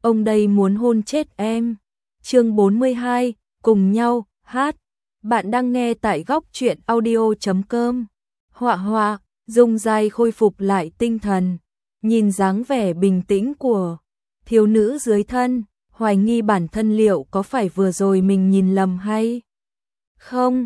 ông đây muốn hôn chết em. Chương 42, cùng nhau, hát. Bạn đang nghe tại góc truyện audio.com. Họa họa, Dung Giai khôi phục lại tinh thần, nhìn dáng vẻ bình tĩnh của thiếu nữ dưới thân, hoài nghi bản thân liệu có phải vừa rồi mình nhìn lầm hay không.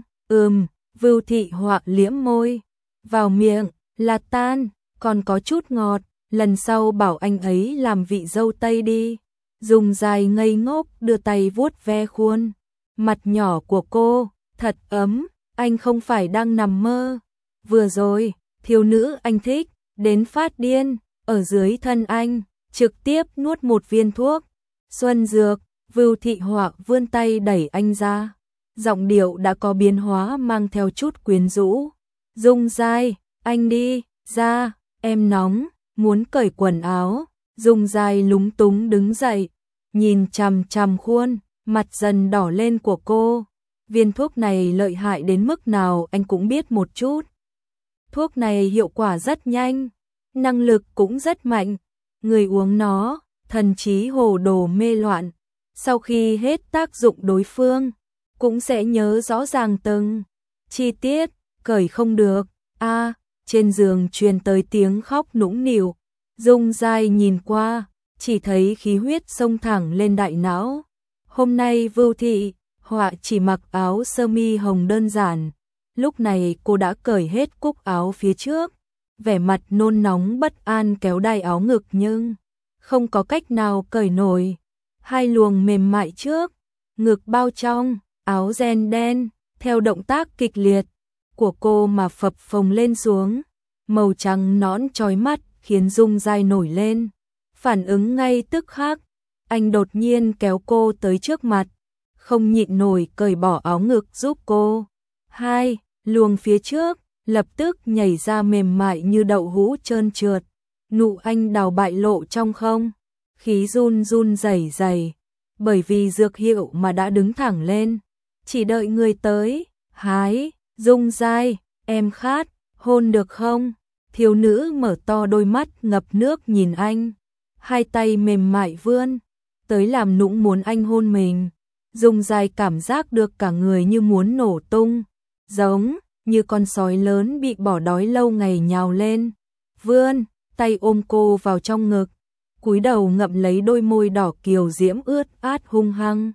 Vưu Thị Họa liếm môi, vào miệng là tan, còn có chút ngọt, lần sau bảo anh ấy làm vị dâu tây đi. Dung Giai ngây ngốc đưa tay vuốt ve khuôn mặt nhỏ của cô, thật ấm, anh không phải đang nằm mơ. Vừa rồi, thiếu nữ anh thích, đến phát điên, ở dưới thân anh, trực tiếp nuốt một viên thuốc xuân dược. Vưu Thị Họa vươn tay đẩy anh ra, giọng điệu đã có biến hóa mang theo chút quyến rũ. Dung Giai, anh đi ra, em nóng, muốn cởi quần áo. Dung Giai lúng túng đứng dậy, nhìn chằm chằm khuôn mặt dần đỏ lên của cô. Viên thuốc này lợi hại đến mức nào anh cũng biết một chút. Thuốc này hiệu quả rất nhanh, năng lực cũng rất mạnh. Người uống nó, thần trí hồ đồ mê loạn. Sau khi hết tác dụng đối phương, cũng sẽ nhớ rõ ràng từng chi tiết. Cởi không được. Trên giường truyền tới tiếng khóc nũng nịu. Dung Giai nhìn qua, chỉ thấy khí huyết xông thẳng lên đại não. Hôm nay Vưu Thị Họa chỉ mặc áo sơ mi hồng đơn giản. Lúc này cô đã cởi hết cúc áo phía trước, vẻ mặt nôn nóng bất an kéo đai áo ngực nhưng không có cách nào cởi nổi. Hai luồng mềm mại trước, ngực bao trong, áo ren đen, theo động tác kịch liệt của cô mà phập phồng lên xuống. Màu trắng nõn chói mắt khiến Dung Giai nổi lên. Phản ứng ngay tức khắc, anh đột nhiên kéo cô tới trước mặt, không nhịn nổi cởi bỏ áo ngực giúp cô. Hai luồng phía trước lập tức nhảy ra mềm mại như đậu hũ trơn trượt. Nụ anh đào bại lộ trong không khí run run rẩy rẩy, bởi vì dược hiệu mà đã đứng thẳng lên, chỉ đợi người tới hái. Dung Giai, em khát, hôn được không? Thiếu nữ mở to đôi mắt ngập nước nhìn anh, hai tay mềm mại vươn tới làm nũng muốn anh hôn mình. Dung Giai cảm giác được cả người như muốn nổ tung, giống như con sói lớn bị bỏ đói lâu ngày nhào lên, vươn tay ôm cô vào trong ngực, cúi đầu ngậm lấy đôi môi đỏ kiều diễm ướt át hung hăng.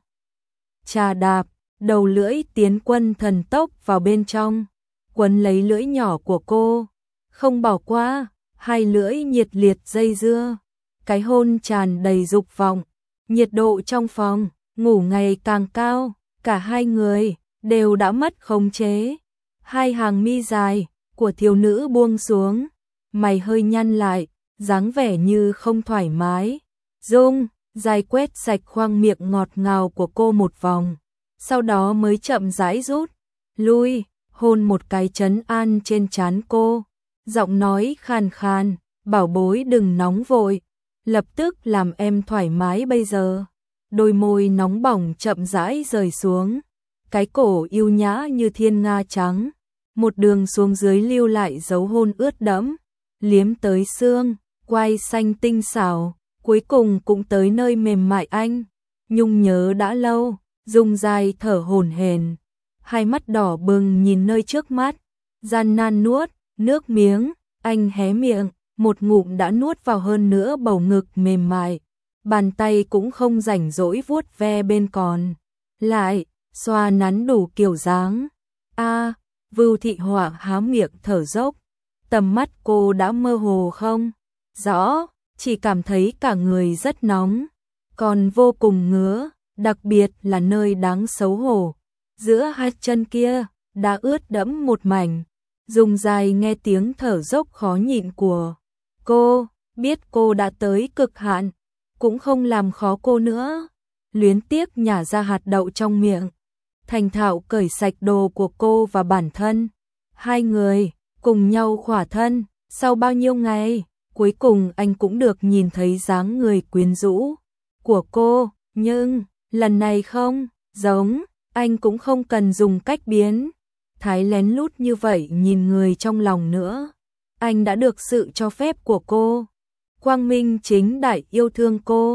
Chà đạp, đầu lưỡi tiến quân thần tốc vào bên trong, quấn lấy lưỡi nhỏ của cô, không bỏ qua. Hai lưỡi nhiệt liệt dây dưa, cái hôn tràn đầy dục vọng. Nhiệt độ trong phòng ngủ ngày càng cao, cả hai người đều đã mất khống chế. Hai hàng mi dài của thiếu nữ buông xuống, mày hơi nhăn lại, dáng vẻ như không thoải mái. Dung Giai quét sạch khoang miệng ngọt ngào của cô một vòng, sau đó mới chậm rãi rút lui, hôn một cái trấn an trên trán cô. Giọng nói khàn khàn, bảo bối đừng nóng vội, lập tức làm em thoải mái bây giờ. Đôi môi nóng bỏng chậm rãi rời xuống, cái cổ yêu nhã như thiên nga trắng, một đường xuống dưới lưu lại dấu hôn ướt đẫm, liếm tới xương, quai xanh tinh xảo, cuối cùng cũng tới nơi mềm mại anh nhung nhớ đã lâu. Dung Giai thở hổn hển, hai mắt đỏ bừng nhìn nơi trước mắt, gian nan nuốt nước miếng. Anh hé miệng, một ngụm đã nuốt vào hơn nữa bầu ngực mềm mại, bàn tay cũng không rảnh rỗi vuốt ve bên còn lại, xoa nắn đủ kiểu dáng. Vưu Thị Họa há miệng thở dốc, tầm mắt cô đã mơ hồ không rõ, chỉ cảm thấy cả người rất nóng, còn vô cùng ngứa, đặc biệt là nơi đáng xấu hổ, giữa hai chân kia đã ướt đẫm một mảnh. Dung Giai nghe tiếng thở dốc khó nhịn của cô, biết cô đã tới cực hạn, cũng không làm khó cô nữa, luyến tiếc nhả ra hạt đậu trong miệng, thành thạo cởi sạch đồ của cô và bản thân. Hai người cùng nhau khỏa thân, sau bao nhiêu ngày, cuối cùng anh cũng được nhìn thấy dáng người quyến rũ của cô, nhưng lần này không giống, anh cũng không cần dùng cách biến thái lén lút như vậy nhìn người trong lòng nữa. Anh đã được sự cho phép của cô, quang minh chính đại yêu thương cô.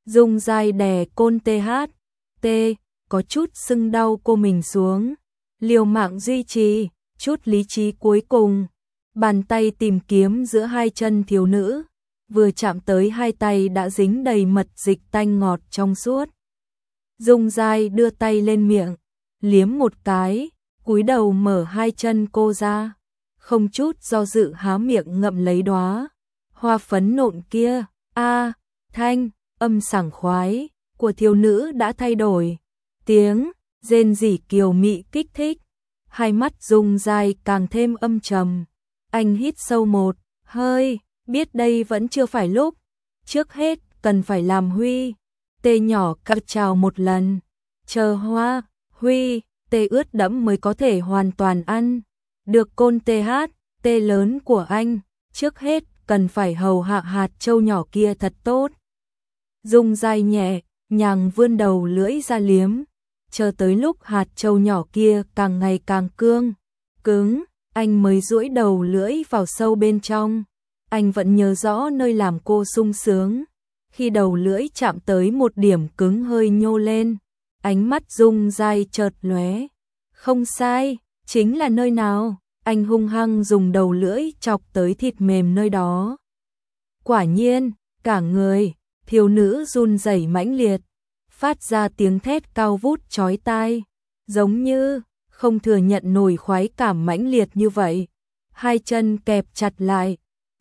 Dung Giai đè côn THT, có chút sưng đau cô mình xuống, liều mạng duy trì chút lý trí cuối cùng. Bàn tay tìm kiếm giữa hai chân thiếu nữ, vừa chạm tới hai tay đã dính đầy mật dịch tanh ngọt trong suốt. Dung Giai đưa tay lên miệng, liếm một cái, cúi đầu mở hai chân cô ra, không chút do dự há miệng ngậm lấy đóa hoa phấn nộn kia. A, thanh âm sảng khoái của thiếu nữ đã thay đổi, tiếng rên rỉ kiều mị kích thích, hai mắt Dung Giai càng thêm âm trầm. Anh hít sâu một hơi, biết đây vẫn chưa phải lúc, trước hết cần phải làm Huy tê nhỏ cắt chào một lần, chờ Hoa Huy tê ướt đẫm mới có thể hoàn toàn ăn được côn THT lớn của anh, trước hết cần phải hầu hạ hạt châu nhỏ kia thật tốt. Dung Giai nhẹ nhàng vươn đầu lưỡi ra liếm, chờ tới lúc hạt châu nhỏ kia càng ngày càng cứng, anh mới duỗi đầu lưỡi vào sâu bên trong. Anh vẫn nhớ rõ nơi làm cô sung sướng, khi đầu lưỡi chạm tới một điểm cứng hơi nhô lên, ánh mắt Dung Giai chợt lóe. Không sai, chính là nơi nào? Anh hung hăng dùng đầu lưỡi chọc tới thịt mềm nơi đó. Quả nhiên, cả người thiếu nữ run rẩy mãnh liệt, phát ra tiếng thét cao vút chói tai, giống như không thừa nhận nổi khoái cảm mãnh liệt như vậy. Hai chân kẹp chặt lại,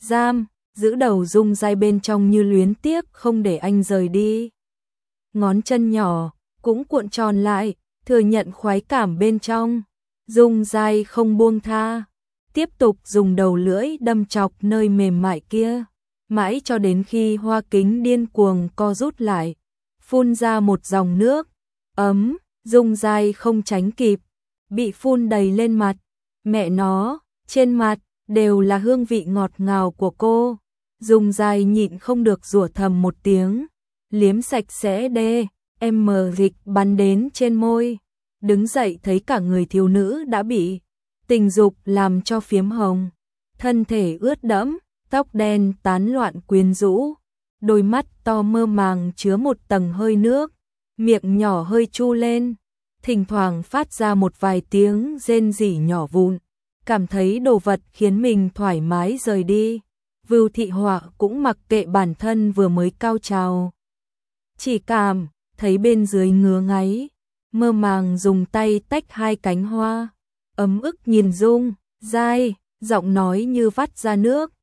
giữ đầu Dung Giai bên trong như luyến tiếc không để anh rời đi. Ngón chân nhỏ cũng cuộn tròn lại, thừa nhận khoái cảm bên trong. Dung Giai không buông tha, tiếp tục dùng đầu lưỡi đâm chọc nơi mềm mại kia, mãi cho đến khi hoa kính điên cuồng co rút lại, phun ra một dòng nước ấm. Dung Giai không tránh kịp, bị phun đầy lên mặt. Mẹ nó, trên mặt đều là hương vị ngọt ngào của cô. Dung Giai nhịn không được rủa thầm một tiếng, liếm sạch sẽ đê, dịch bắn đến trên môi. Đứng dậy thấy cả người thiếu nữ đã bị tình dục làm cho phiếm hồng, thân thể ướt đẫm, tóc đen tán loạn quyến rũ, đôi mắt to mơ màng chứa một tầng hơi nước, miệng nhỏ hơi chu lên, thỉnh thoảng phát ra một vài tiếng rên rỉ nhỏ vụn, cảm thấy đồ vật khiến mình thoải mái rời đi. Vưu Thị Họa cũng mặc kệ bản thân vừa mới cao trào, chỉ cảm thấy bên dưới ngứa ngáy, mơ màng dùng tay tách hai cánh hoa, ấm ức nhìn Dung Giai, giọng nói như vắt ra nước.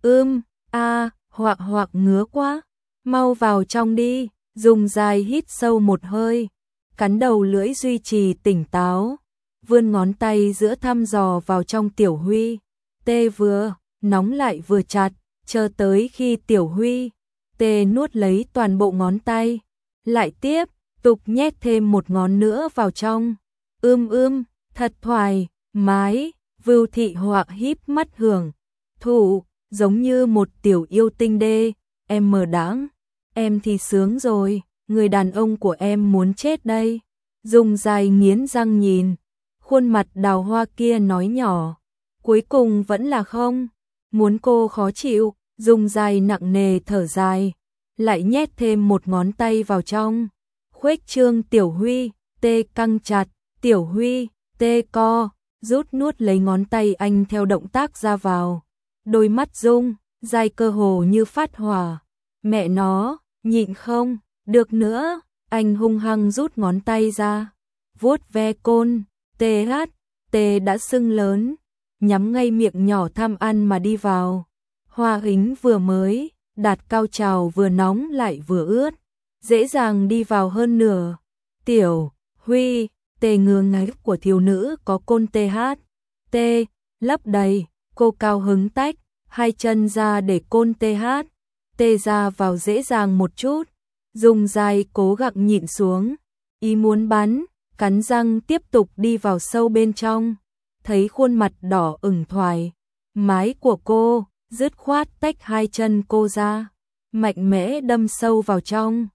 Hoặc ngứa quá, mau vào trong đi. Dung Giai hít sâu một hơi, cắn đầu lưỡi duy trì tỉnh táo, vươn ngón tay giữa thăm dò vào trong Tiểu Huy tê vừa nóng lại vừa chặt, chờ tới khi Tiểu Huy tê nuốt lấy toàn bộ ngón tay, lại tiếp tục nhét thêm một ngón nữa vào trong. Thật thoải mái. Vưu Thị Họa híp mắt hưởng thụ, giống như một tiểu yêu tinh đê. Em đáng, em thì sướng rồi, người đàn ông của em muốn chết đây. Dung Giai nghiến răng nhìn khuôn mặt đào hoa kia nói nhỏ, cuối cùng vẫn là không muốn cô khó chịu. Dung Giai nặng nề thở dài, lại nhét thêm một ngón tay vào trong, khuếch trương Tiểu Huy tê căng chặt. Tiểu Huy tê co rút nuốt lấy ngón tay anh theo động tác ra vào. Đôi mắt Dung Giai cơ hồ như phát hỏa. Mẹ nó, nhịn không được nữa. Anh hung hăng rút ngón tay ra, vuốt ve côn THT đã sưng lớn, nhắm ngay miệng nhỏ tham ăn mà đi vào. Hoa hính vừa mới đạt cao trào vừa nóng lại vừa ướt, dễ dàng đi vào hơn nửa. Tiểu Huy tê ngứa ngáy của thiếu nữ có côn THT lấp đầy, cô cao hứng tách hai chân ra để côn THT ra vào dễ dàng một chút. Dung Giai cố gắng nhịn xuống, ý muốn bắn, cắn răng tiếp tục đi vào sâu bên trong. Thấy khuôn mặt đỏ ửng thoải mái của cô, dứt khoát tách hai chân cô ra, mạnh mẽ đâm sâu vào trong.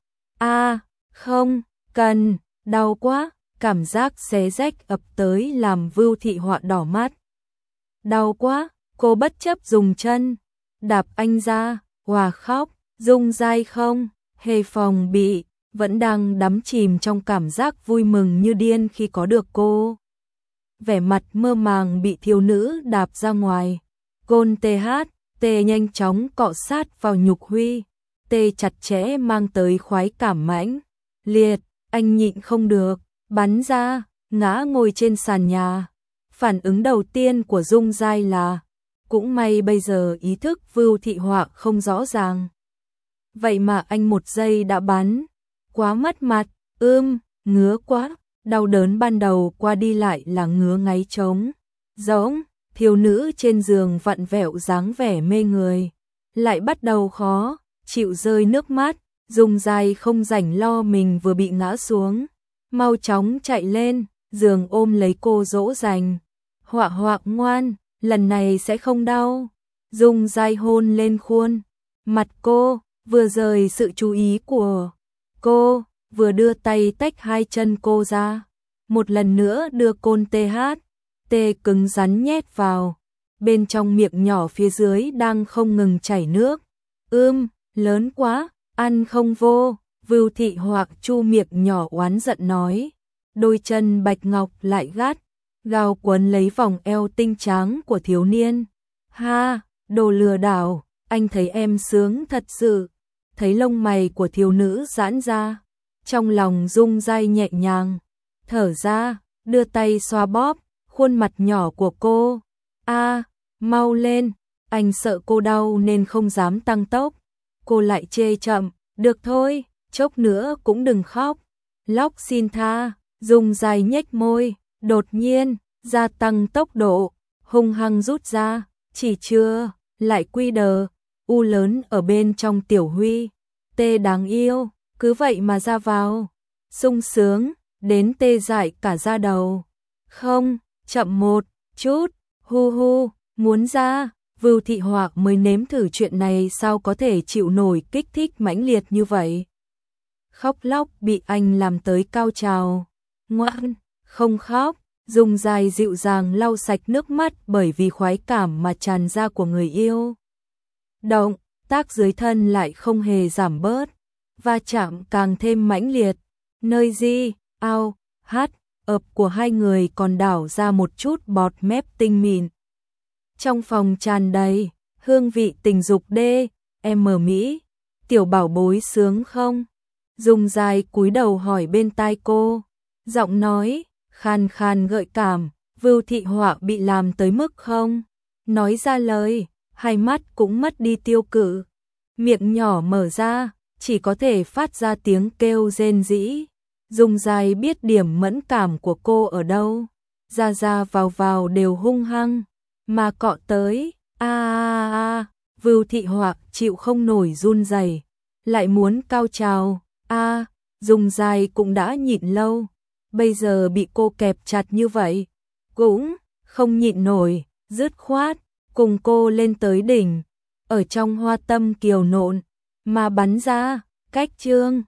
Không cần, đau quá. Cảm giác xé rách ập tới làm Vưu Thị Họa đỏ mắt. Đau quá, cô bất chấp dùng chân đạp anh ra, hòa khóc. Dung Giai không hề phòng bị, vẫn đang đắm chìm trong cảm giác vui mừng như điên khi có được cô. Vẻ mặt mơ màng bị thiếu nữ đạp ra ngoài. Côn tê nhanh chóng cọ sát vào nhục huy. Tê chặt chẽ mang tới khoái cảm mãnh liệt, anh nhịn không được, bắn ra, ngã ngồi trên sàn nhà. Phản ứng đầu tiên của Dung Giai là, cũng may bây giờ ý thức Vưu Thị Họa không rõ ràng. Vậy mà anh một giây đã bắn, quá mất mặt, ngứa quá, đau đớn ban đầu qua đi lại là ngứa ngáy trống rỗng. Thiếu nữ trên giường vặn vẹo dáng vẻ mê người, lại bắt đầu khó chịu rơi nước mắt. Dung Giai không rảnh lo mình vừa bị ngã xuống, mau chóng chạy lên giường ôm lấy cô dỗ dành. Họa ngoan, lần này sẽ không đau. Dung Giai hôn lên khuôn mặt cô, vừa rời sự chú ý của cô, vừa đưa tay tách hai chân cô ra, một lần nữa đưa côn tê cứng rắn nhét vào bên trong miệng nhỏ phía dưới đang không ngừng chảy nước. Lớn quá, ăn không vô. Vưu Thị Hoặc chu miệng nhỏ oán giận nói, đôi chân bạch ngọc lại gắt gao quấn lấy vòng eo tinh tráng của thiếu niên. Ha, đồ lừa đảo, anh thấy em sướng thật sự. Thấy lông mày của thiếu nữ giãn ra, trong lòng Dung Giai nhẹ nhàng thở ra, đưa tay xoa bóp khuôn mặt nhỏ của cô. Mau lên, anh sợ cô đau nên không dám tăng tốc. Cô lại chê chậm, được thôi, chốc nữa cũng đừng khóc. Lóc xin tha. Dung Giai nhếch môi, đột nhiên gia tăng tốc độ, hung hăng rút ra, chỉ chưa lại quy đờ u lớn ở bên trong tiểu huy. Tê đáng yêu, cứ vậy mà ra vào, sung sướng đến tê dại cả da đầu. Không, chậm một chút, hu, muốn ra. Vưu Thị Hoặc mới nếm thử chuyện này sao có thể chịu nổi kích thích mãnh liệt như vậy. Khóc lóc bị anh làm tới cao trào. Ngoan, không khóc. Dung Giai dịu dàng lau sạch nước mắt bởi vì khoái cảm mà tràn ra của người yêu. Động tác dưới thân lại không hề giảm bớt, va chạm càng thêm mãnh liệt. Nơi ập của hai người còn đảo ra một chút bọt mép tinh mịn. Trong phòng tràn đầy hương vị tình dục mỹ. Tiểu bảo bối sướng không? Dung Giai cúi đầu hỏi bên tai cô, giọng nói khan khan gợi cảm. Vưu Thị Họa bị làm tới mức không nói ra lời, hai mắt cũng mất đi tiêu cự, miệng nhỏ mở ra, chỉ có thể phát ra tiếng kêu rên rỉ. Dung Giai biết điểm mẫn cảm của cô ở đâu, ra vào đều hung hăng mà cọ tới. Vưu Thị Họa chịu không nổi run rẩy, lại muốn cao trào. Dung Giai cũng đã nhịn lâu, bây giờ bị cô kẹp chặt như vậy, cũng không nhịn nổi, dứt khoát cùng cô lên tới đỉnh, ở trong hoa tâm kiều nộn mà bắn ra, cách chương